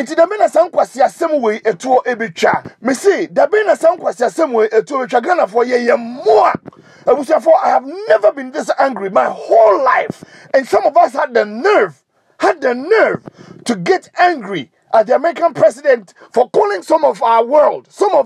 Enti da be na sankwase asem we etuo ebetwa. Me say da be na sankwase asem we etuo betwa Ghana for ye more. I have never been this angry my whole life. And some of us had the nerve to get angry at the American president for calling some of our world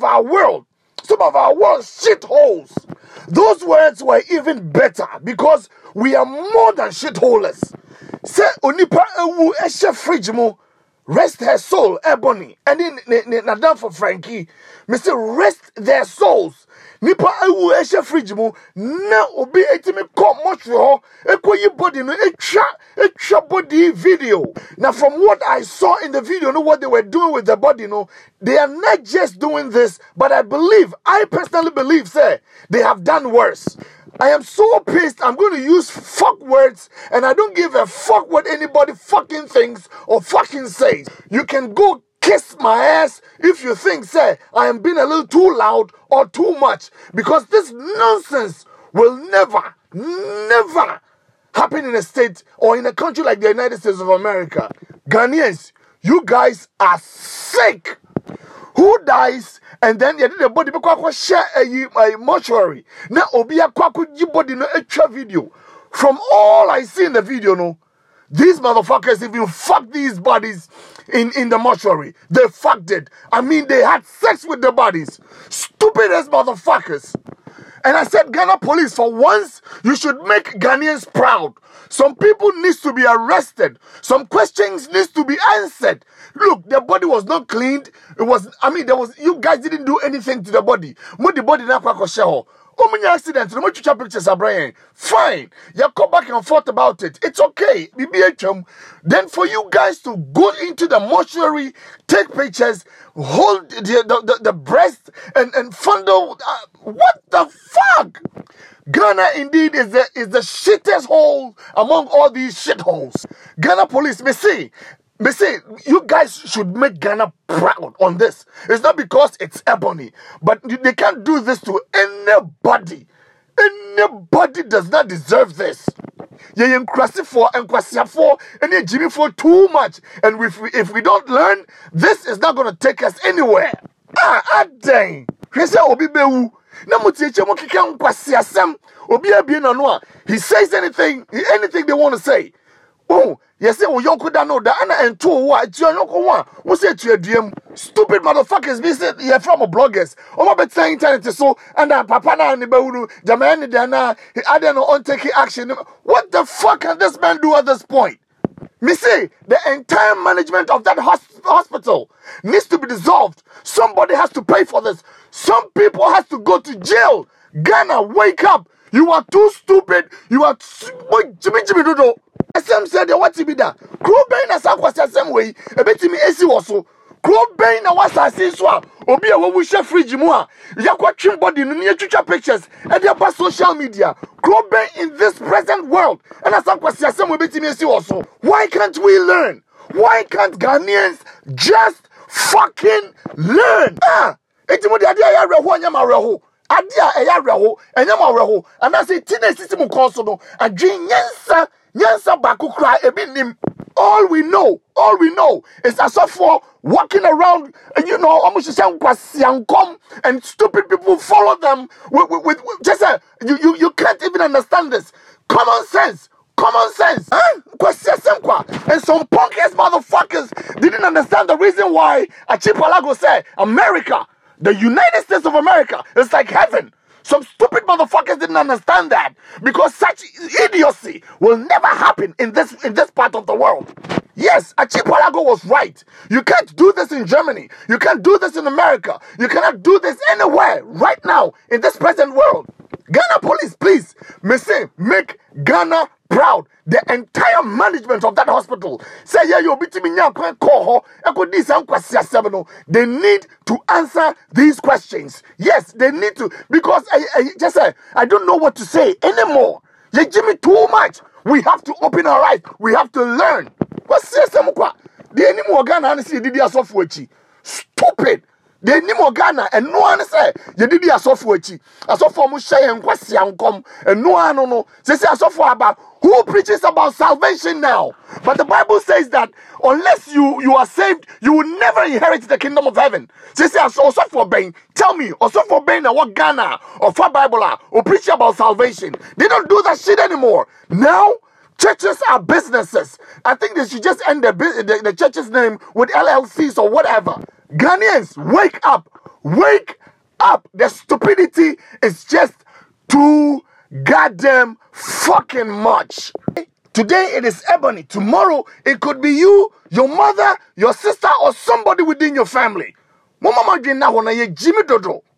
shitholes. Those words were even better because we are more than shitholers. Say onipa ewu eshe fridge mo. Rest her soul, Ebony, and in Nadam for Frankie. Mr. Rest their souls. Nipa ewu eshe fridge mo na obi etimi come much for ekoyi body no extra body video. Now from what I saw in the video, know what they were doing with the body, no, they are not just doing this, but I personally believe, say, they have done worse. I am so pissed. I'm going to use fuck words, and I don't give a fuck what anybody fucking thinks or fucking says. You can go kiss my ass if you think, say, I am being a little too loud or too much, because this nonsense will never happen in a state or in a country like the United States of America. Ghanaians, you guys are sick. Who dies and then you did the body because share a mortuary. Now Obia Kwaku body no extra video. From all I see in the video, no, these motherfuckers even fucked these bodies in the mortuary. They fucked it. I mean, they had sex with the bodies. Stupid as motherfuckers. And I said, Ghana police, for once, you should make Ghanaians proud. Some people need to be arrested. Some questions need to be answered. Look, the body was not cleaned. You guys didn't do anything to the body. The body na kwa kosheho. Many accidents, no chucha pictures are Brian. Fine. You come back and forth about it. It's okay. Then for you guys to go into the mortuary, take pictures, hold the breast and fondle. What the fuck? Ghana indeed is the shittest hole among all these shitholes. Ghana police, me say, you guys should make Ghana proud on this. It's not because it's Ebony, but they can't do this to anybody. Anybody does not deserve this. You're inclusive for and Jimmy for too much. And if we don't learn, this is not going to take us anywhere. Dang. He said, Obi Bewu. He says anything they want to say. Oh, yes, oh, you could know that and two what you say to your DM stupid motherfuckers be said you're from a bloggers. Oh, my better internet so and papa na ni beunu jamani dana I don't know on taking action. What the fuck can this man do at this point? Me say the entire management of that hospital needs to be dissolved. Somebody has to pay for this. Some people has to go to jail. Ghana, wake up. You are too stupid. You are Jimmy Dodo. SM said what to be that. Crow Bain as I was the same way. A bit to me AC was so. Crow Bain was a swap. Obi a we share free Jimua. Yakwatching body near future pictures and their social media. Crow Bain in this present world. And as I was the same way to me AC also. Why can't we learn? Why can't Ghanaians just fucking learn? It's more the idea reho. Adia reho and yama and I say teenage system consul and dream Nyansa baku cry ebinim. All we know is as of for walking around and almost and stupid people follow them with just you can't even understand this. Common sense. And some punk ass motherfuckers didn't understand the reason why Achipalago said America, the United States of America, is like heaven. Some stupid motherfuckers didn't understand that because such idiocy will never happen in this part of the world. Yes, Achipalago was right. You can't do this in Germany. You can't do this in America. You cannot do this anywhere right now in this present world. Ghana police, please, make Ghana proud. The entire management of that hospital say, yeah, you'll be they need to answer these questions. Yes, they need to, because I don't know what to say anymore. You give me too much. We have to open our eyes. We have to learn. What's this? The anymore Ghana honestly did stupid. They ni mo Ghana and no one say you did a software chi. A software mu share and question come and no one no. Say a software about who preaches about salvation now. But the Bible says that unless you are saved, you will never inherit the kingdom of heaven. Say a software being tell me or software being what Ghana or for Bible or preach about salvation. They don't do that shit anymore. Now churches are businesses. I think they should just end the church's name with LLCs or whatever. Ghanaians, wake up. Wake up. The stupidity is just too goddamn fucking much. Today it is Ebony. Tomorrow it could be you, your mother, your sister, or somebody within your family. Mama Jina wana ye Jimmy Dodo.